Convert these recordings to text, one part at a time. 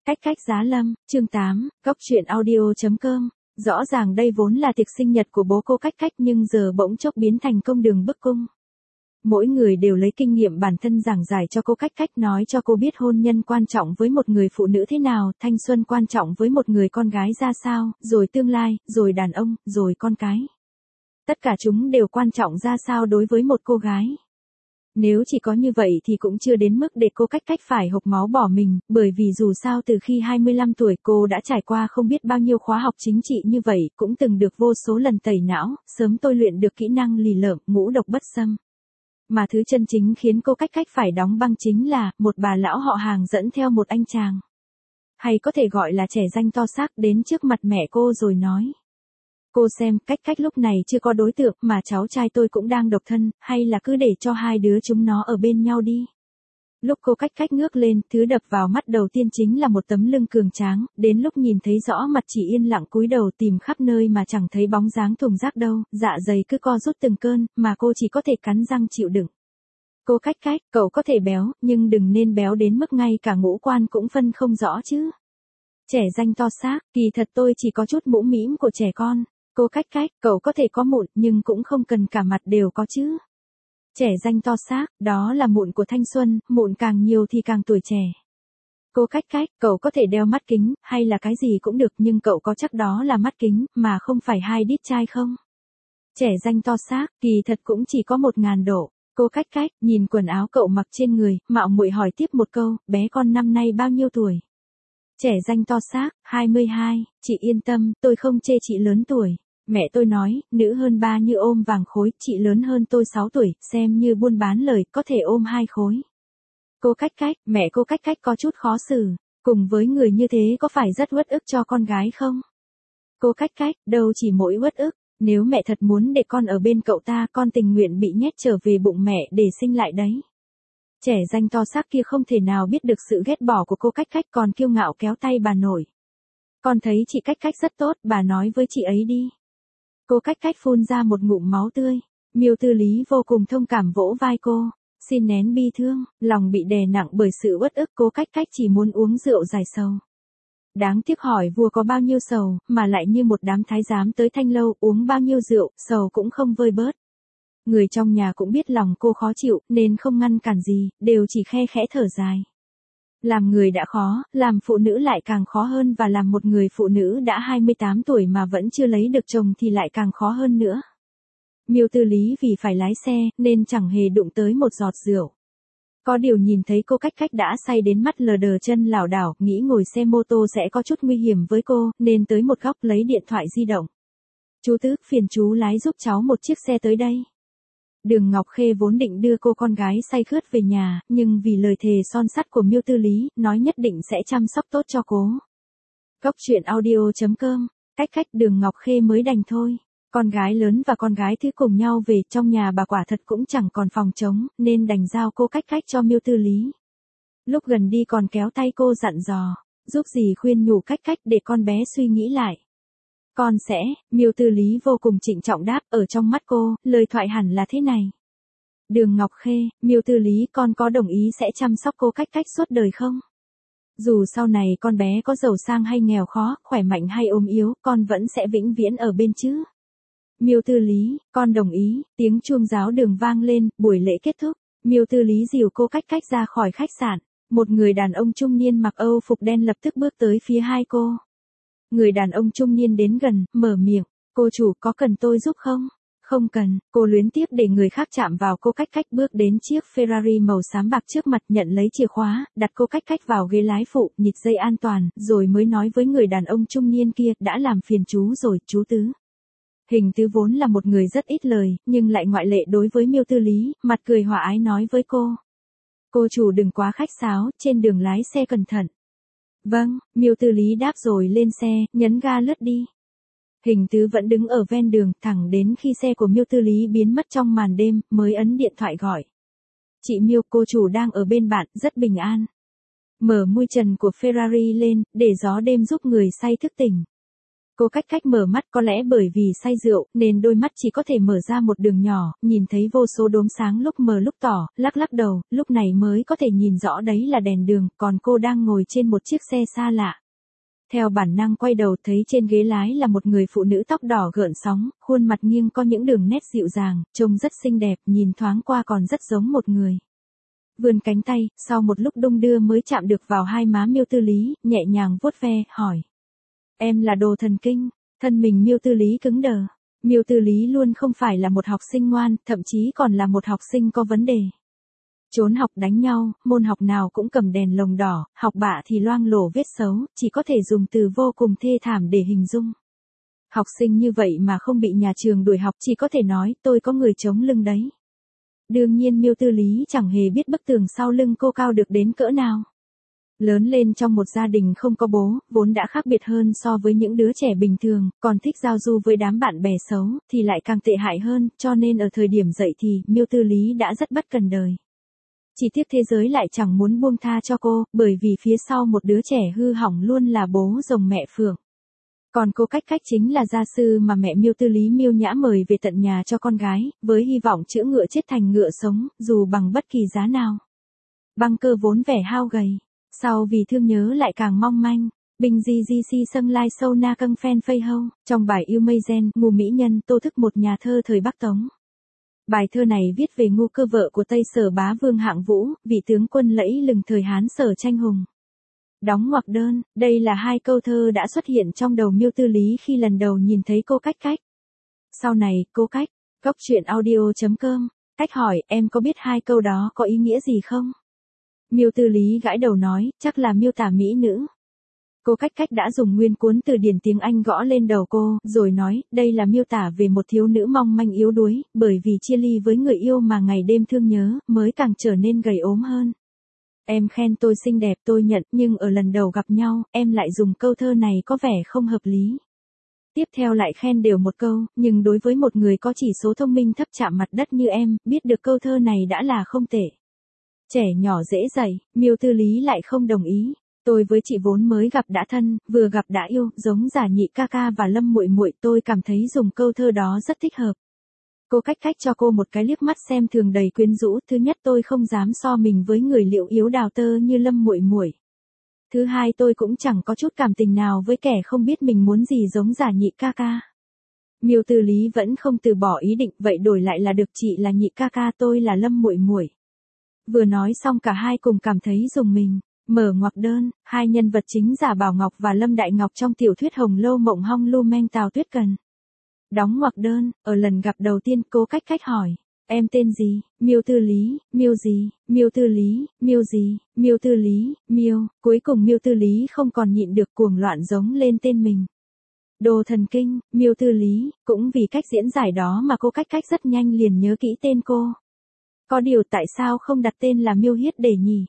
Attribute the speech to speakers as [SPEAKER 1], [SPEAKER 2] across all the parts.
[SPEAKER 1] Cách cách giá lâm, chương 8, góc truyện audio.com. Rõ ràng đây vốn là tiệc sinh nhật của bố cô Cách Cách nhưng giờ bỗng chốc biến thành công đường bức cung. Mỗi người đều lấy kinh nghiệm bản thân giảng giải cho cô Cách Cách, nói cho cô biết hôn nhân quan trọng với một người phụ nữ thế nào, thanh xuân quan trọng với một người con gái ra sao, rồi tương lai, rồi đàn ông, rồi con cái. Tất cả chúng đều quan trọng ra sao đối với một cô gái. Nếu chỉ có như vậy thì cũng chưa đến mức để cô Cách Cách phải hộc máu bỏ mình, bởi vì dù sao từ khi 25 tuổi cô đã trải qua không biết bao nhiêu khóa học chính trị như vậy, cũng từng được vô số lần tẩy não, sớm tôi luyện được kỹ năng lì lợm, ngũ độc bất xâm. Mà thứ chân chính khiến cô Cách Cách phải đóng băng chính là, một bà lão họ hàng dẫn theo một anh chàng. Hay có thể gọi là trẻ danh to xác đến trước mặt mẹ cô rồi nói. Cô xem, Cách Cách lúc này chưa có đối tượng mà cháu trai tôi cũng đang độc thân, hay là cứ để cho hai đứa chúng nó ở bên nhau đi. Lúc cô Cách Cách ngước lên, thứ đập vào mắt đầu tiên chính là một tấm lưng cường tráng, đến lúc nhìn thấy rõ mặt chỉ yên lặng cúi đầu tìm khắp nơi mà chẳng thấy bóng dáng thùng rác đâu, dạ dày cứ co rút từng cơn, mà cô chỉ có thể cắn răng chịu đựng. Cô Cách Cách, cậu có thể béo, nhưng đừng nên béo đến mức ngay cả ngũ quan cũng phân không rõ chứ. Trẻ danh to xác, kỳ thật tôi chỉ có chút mũm mĩm của trẻ con. Cô Cách Cách, cậu có thể có mụn, nhưng cũng không cần cả mặt đều có chứ. Trẻ danh to xác, đó là mụn của thanh xuân, mụn càng nhiều thì càng tuổi trẻ. Cô Cách Cách, cậu có thể đeo mắt kính, hay là cái gì cũng được, nhưng cậu có chắc đó là mắt kính, mà không phải 2 đít chai không? Trẻ danh to xác, kỳ thật cũng chỉ có 1000 độ. Cô Cách Cách, nhìn quần áo cậu mặc trên người, mạo muội hỏi tiếp một câu, bé con năm nay bao nhiêu tuổi? Trẻ danh to xác, 22, chị yên tâm, tôi không chê chị lớn tuổi. Mẹ tôi nói, nữ hơn 3 như ôm vàng khối, chị lớn hơn tôi 6 tuổi, xem như buôn bán lời, có thể ôm 2 khối. Cô Cách Cách, mẹ cô Cách Cách có chút khó xử, cùng với người như thế có phải rất uất ức cho con gái không? Cô Cách Cách, đâu chỉ mỗi uất ức, nếu mẹ thật muốn để con ở bên cậu ta, con tình nguyện bị nhét trở về bụng mẹ để sinh lại đấy. Trẻ danh to xác kia không thể nào biết được sự ghét bỏ của cô Cách Cách, còn kiêu ngạo kéo tay bà nội. Con thấy chị Cách Cách rất tốt, bà nói với chị ấy đi. Cô Cách Cách phun ra một ngụm máu tươi. Miêu Tư Lý vô cùng thông cảm vỗ vai cô. Xin nén bi thương, lòng bị đè nặng bởi sự uất ức, cô Cách Cách chỉ muốn uống rượu giải sầu. Đáng tiếc hỏi vua có bao nhiêu sầu, mà lại như một đám thái giám tới Thanh Lâu, uống bao nhiêu rượu, sầu cũng không vơi bớt. Người trong nhà cũng biết lòng cô khó chịu, nên không ngăn cản gì, đều chỉ khe khẽ thở dài. Làm người đã khó, làm phụ nữ lại càng khó hơn, và làm một người phụ nữ đã 28 tuổi mà vẫn chưa lấy được chồng thì lại càng khó hơn nữa. Miêu Tư Lý vì phải lái xe, nên chẳng hề đụng tới một giọt rượu. Có điều nhìn thấy cô Cách Cách đã say đến mắt lờ đờ chân lảo đảo, nghĩ ngồi xe mô tô sẽ có chút nguy hiểm với cô, nên tới một góc lấy điện thoại di động. Chú Tứ, phiền chú lái giúp cháu một chiếc xe tới đây. Đường Ngọc Khê vốn định đưa cô con gái say khướt về nhà, nhưng vì lời thề son sắt của Miêu Tư Lý, nói nhất định sẽ chăm sóc tốt cho cô. Góc truyện audio.com, Cách Cách, Đường Ngọc Khê mới đành thôi. Con gái lớn và con gái thứ cùng nhau về, trong nhà bà quả thật cũng chẳng còn phòng trống, nên đành giao cô Cách Cách cho Miêu Tư Lý. Lúc gần đi còn kéo tay cô dặn dò, giúp gì khuyên nhủ Cách Cách để con bé suy nghĩ lại. Con sẽ, Miêu Tư Lý vô cùng trịnh trọng đáp, ở trong mắt cô, lời thoại hẳn là thế này. Đường Ngọc Khê, Miêu Tư Lý, con có đồng ý sẽ chăm sóc cô Cách Cách suốt đời không? Dù sau này con bé có giàu sang hay nghèo khó, khỏe mạnh hay ốm yếu, con vẫn sẽ vĩnh viễn ở bên chứ? Miêu Tư Lý, con đồng ý. Tiếng chuông giáo đường vang lên, buổi lễ kết thúc. Miêu Tư Lý dìu cô Cách Cách ra khỏi khách sạn. Một người đàn ông trung niên mặc Âu phục đen lập tức bước tới phía hai cô. Người đàn ông trung niên đến gần, mở miệng, cô chủ, có cần tôi giúp không? Không cần, cô luyến tiếc để người khác chạm vào. Cô Cách Cách bước đến chiếc Ferrari màu xám bạc trước mặt, nhận lấy chìa khóa, đặt cô Cách Cách vào ghế lái phụ, nhịt dây an toàn, rồi mới nói với người đàn ông trung niên kia, đã làm phiền chú rồi, chú Tứ. Hình Tứ vốn là một người rất ít lời, nhưng lại ngoại lệ đối với Miêu Tư Lý, mặt cười hòa ái nói với cô. Cô chủ đừng quá khách sáo, trên đường lái xe cẩn thận. Vâng, Miêu Tư Lý đáp rồi lên xe, nhấn ga lướt đi. Hình Tứ vẫn đứng ở ven đường, thẳng đến khi xe của Miêu Tư Lý biến mất trong màn đêm, mới ấn điện thoại gọi. Chị Miêu, cô chủ đang ở bên bạn, rất bình an. Mở mui trần của Ferrari lên, để gió đêm giúp người say thức tỉnh. Cô cách cách mở mắt, có lẽ bởi vì say rượu, nên đôi mắt chỉ có thể mở ra một đường nhỏ, nhìn thấy vô số đốm sáng lúc mờ lúc tỏ, lắc lắc đầu, lúc này mới có thể nhìn rõ đấy là đèn đường, còn cô đang ngồi trên một chiếc xe xa lạ. Theo bản năng quay đầu thấy trên ghế lái là một người phụ nữ tóc đỏ gợn sóng, khuôn mặt nghiêng có những đường nét dịu dàng, trông rất xinh đẹp, nhìn thoáng qua còn rất giống một người. Vươn cánh tay, sau một lúc đung đưa mới chạm được vào hai má Miêu Tư Lý, nhẹ nhàng vuốt ve, hỏi. Em là Đồ Thần Kinh. Thân mình Miêu Tư Lý cứng đờ. Miêu Tư Lý luôn không phải là một học sinh ngoan, thậm chí còn là một học sinh có vấn đề. Trốn học đánh nhau, môn học nào cũng cầm đèn lồng đỏ, học bạ thì loang lổ vết xấu, chỉ có thể dùng từ vô cùng thê thảm để hình dung. Học sinh như vậy mà không bị nhà trường đuổi học, chỉ có thể nói tôi có người chống lưng đấy. Đương nhiên Miêu Tư Lý chẳng hề biết bức tường sau lưng cô cao được đến cỡ nào. Lớn lên trong một gia đình không có bố, vốn đã khác biệt hơn so với những đứa trẻ bình thường, còn thích giao du với đám bạn bè xấu, thì lại càng tệ hại hơn, cho nên ở thời điểm dậy thì, Miêu Tư Lý đã rất bất cần đời. Chỉ tiếc thế giới lại chẳng muốn buông tha cho cô, bởi vì phía sau một đứa trẻ hư hỏng luôn là bố rồng mẹ phượng. Còn cô cách cách chính là gia sư mà mẹ Miêu Tư Lý Miêu Nhã mời về tận nhà cho con gái, với hy vọng chữa ngựa chết thành ngựa sống, dù bằng bất kỳ giá nào. Băng Cơ vốn vẻ hao gầy, sau vì thương nhớ lại càng mong manh. Bình gì di si sâng lai sâu na căng phen phây hâu, trong bài Yêu Mây Gen, Ngô Mỹ Nhân Tô Thức một nhà thơ thời Bắc Tống. Bài thơ này viết về Ngô Cơ vợ của Tây Sở Bá Vương Hạng Vũ, vị tướng quân lẫy lừng thời Hán Sở tranh hùng. Đóng ngoặc đơn, đây là hai câu thơ đã xuất hiện trong đầu Miêu Tư Lý khi lần đầu nhìn thấy cô cách cách. Sau này, cô cách, góc truyện audio.com, cách hỏi, em có biết hai câu đó có ý nghĩa gì không? Miêu Tư Lý gãi đầu nói, chắc là miêu tả mỹ nữ. Cô cách cách đã dùng nguyên cuốn từ điển tiếng Anh gõ lên đầu cô, rồi nói, đây là miêu tả về một thiếu nữ mong manh yếu đuối, bởi vì chia ly với người yêu mà ngày đêm thương nhớ, mới càng trở nên gầy ốm hơn. Em khen tôi xinh đẹp tôi nhận, nhưng ở lần đầu gặp nhau, em lại dùng câu thơ này có vẻ không hợp lý. Tiếp theo lại khen đều một câu, nhưng đối với một người có chỉ số thông minh thấp chạm mặt đất như em, biết được câu thơ này đã là không tệ. Trẻ nhỏ dễ dạy, Miêu Tư Lý lại không đồng ý. Tôi với chị vốn mới gặp đã thân, vừa gặp đã yêu, giống Giả Nhị ca ca và Lâm muội muội, tôi cảm thấy dùng câu thơ đó rất thích hợp. Cô cách cách cho cô một cái liếc mắt xem thường đầy quyến rũ, thứ nhất tôi không dám so mình với người liệu yếu đào tơ như Lâm muội muội. Thứ hai tôi cũng chẳng có chút cảm tình nào với kẻ không biết mình muốn gì giống Giả Nhị ca ca. Miêu Tư Lý vẫn không từ bỏ ý định, vậy đổi lại là được, chị là Nhị ca ca, tôi là Lâm muội muội. Vừa nói xong cả hai cùng cảm thấy rùng mình. Mở ngoặc đơn, hai nhân vật chính Giả Bảo Ngọc và Lâm Đại Ngọc trong tiểu thuyết Hồng Lâu Mộng Hong Lu Meng Tào Tuyết Cần. Đóng ngoặc đơn, ở lần gặp đầu tiên cô cách cách hỏi, em tên gì? Miêu Tư Lý, Miêu gì? Miêu Tư Lý, Miêu gì? Miêu Tư Lý, Miêu, cuối cùng Miêu Tư Lý không còn nhịn được cuồng loạn giống lên tên mình. Đồ Thần Kinh, Miêu Tư Lý, cũng vì cách diễn giải đó mà cô cách cách rất nhanh liền nhớ kỹ tên cô. Có điều tại sao không đặt tên là Miêu Hiết để nhỉ?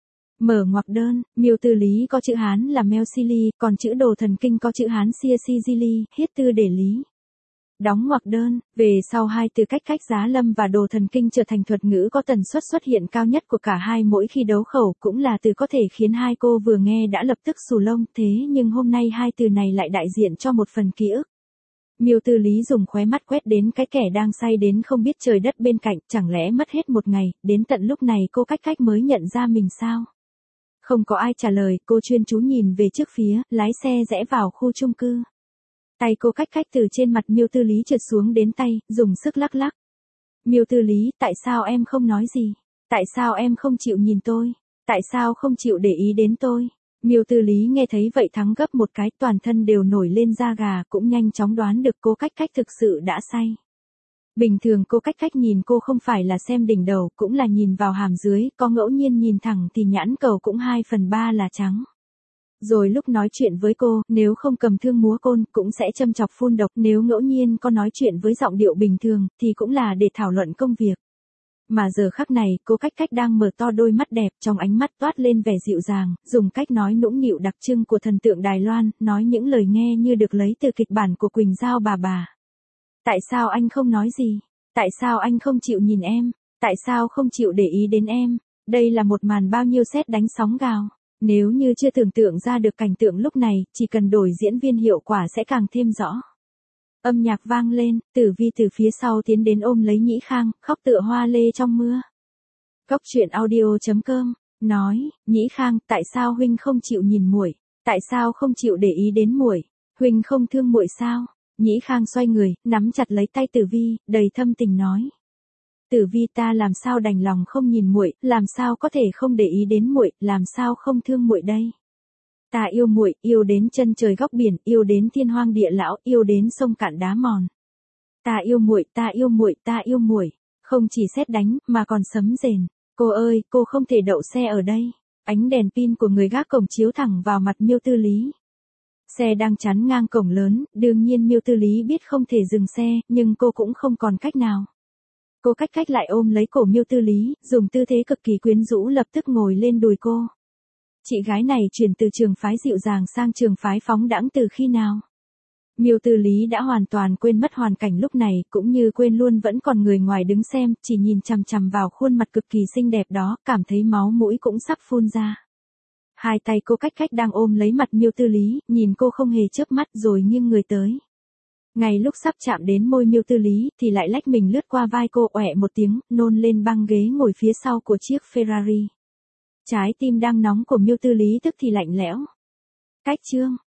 [SPEAKER 1] Mở ngoặc đơn, Miêu Tư Lý có chữ Hán là Meo Sili, còn chữ Đồ Thần Kinh có chữ Hán Sia Si Gili, Hiết Tư để lý. Đóng ngoặc đơn, về sau hai từ cách cách Giá Lâm và Đồ Thần Kinh trở thành thuật ngữ có tần suất xuất hiện cao nhất của cả hai mỗi khi đấu khẩu, cũng là từ có thể khiến hai cô vừa nghe đã lập tức xù lông, thế nhưng hôm nay hai từ này lại đại diện cho một phần ký ức. Miêu Tư Lý dùng khóe mắt quét đến cái kẻ đang say đến không biết trời đất bên cạnh, chẳng lẽ mất hết một ngày, đến tận lúc này cô cách cách mới nhận ra mình sao? Không có ai trả lời, cô chuyên chú nhìn về trước phía, lái xe rẽ vào khu chung cư. Tay cô cách cách từ trên mặt Miêu Tư Lý trượt xuống đến tay, dùng sức lắc lắc. Miêu Tư Lý, tại sao em không nói gì? Tại sao em không chịu nhìn tôi? Tại sao không chịu để ý đến tôi? Miêu Tư Lý nghe thấy vậy thắng gấp một cái, toàn thân đều nổi lên da gà, cũng nhanh chóng đoán được cô cách cách thực sự đã say. Bình thường cô cách cách nhìn cô không phải là xem đỉnh đầu, cũng là nhìn vào hàm dưới, có ngẫu nhiên nhìn thẳng thì nhãn cầu cũng 2/3 là trắng. Rồi lúc nói chuyện với cô, nếu không cầm thương múa côn, cũng sẽ châm chọc phun độc, nếu ngẫu nhiên có nói chuyện với giọng điệu bình thường, thì cũng là để thảo luận công việc. Mà giờ khắc này, cô cách cách đang mở to đôi mắt đẹp, trong ánh mắt toát lên vẻ dịu dàng, dùng cách nói nũng nịu đặc trưng của thần tượng Đài Loan, nói những lời nghe như được lấy từ kịch bản của Quỳnh Giao bà. Tại sao anh không nói gì? Tại sao anh không chịu nhìn em? Tại sao không chịu để ý đến em? Đây là một màn bao nhiêu sét đánh sóng gào. Nếu như chưa tưởng tượng ra được cảnh tượng lúc này, chỉ cần đổi diễn viên hiệu quả sẽ càng thêm rõ. Âm nhạc vang lên, Tử Vi từ phía sau tiến đến ôm lấy Nhĩ Khang, khóc tựa hoa lê trong mưa. Cốc truyện audio.com nói, Nhĩ Khang, tại sao huynh không chịu nhìn muội? Tại sao không chịu để ý đến muội? Huynh không thương muội sao? Nhĩ Khang xoay người, nắm chặt lấy tay Tử Vi, đầy thâm tình nói. Tử Vi, ta làm sao đành lòng không nhìn muội, làm sao có thể không để ý đến muội, làm sao không thương muội đây? Ta yêu muội, yêu đến chân trời góc biển, yêu đến thiên hoang địa lão, yêu đến sông cạn đá mòn. Ta yêu muội, ta yêu muội, ta yêu muội, không chỉ sét đánh mà còn sấm rền. Cô ơi, cô không thể đậu xe ở đây. Ánh đèn pin của người gác cổng chiếu thẳng vào mặt Miêu Tư Lý. Xe đang chắn ngang cổng lớn, đương nhiên Miêu Tư Lý biết không thể dừng xe, nhưng cô cũng không còn cách nào. Cô cách lại ôm lấy cổ Miêu Tư Lý, dùng tư thế cực kỳ quyến rũ lập tức ngồi lên đùi cô. Chị gái này chuyển từ trường phái dịu dàng sang trường phái phóng đãng từ khi nào? Miêu Tư Lý đã hoàn toàn quên mất hoàn cảnh lúc này, cũng như quên luôn vẫn còn người ngoài đứng xem, chỉ nhìn chằm chằm vào khuôn mặt cực kỳ xinh đẹp đó, cảm thấy máu mũi cũng sắp phun ra. Hai tay cô cách đang ôm lấy mặt Miêu Tư Lý, nhìn cô không hề chớp mắt rồi nghiêng người tới. Ngay lúc sắp chạm đến môi Miêu Tư Lý, thì lại lách mình lướt qua vai cô, oẹ một tiếng, nôn lên băng ghế ngồi phía sau của chiếc Ferrari. Trái tim đang nóng của Miêu Tư Lý tức thì lạnh lẽo. Cách chương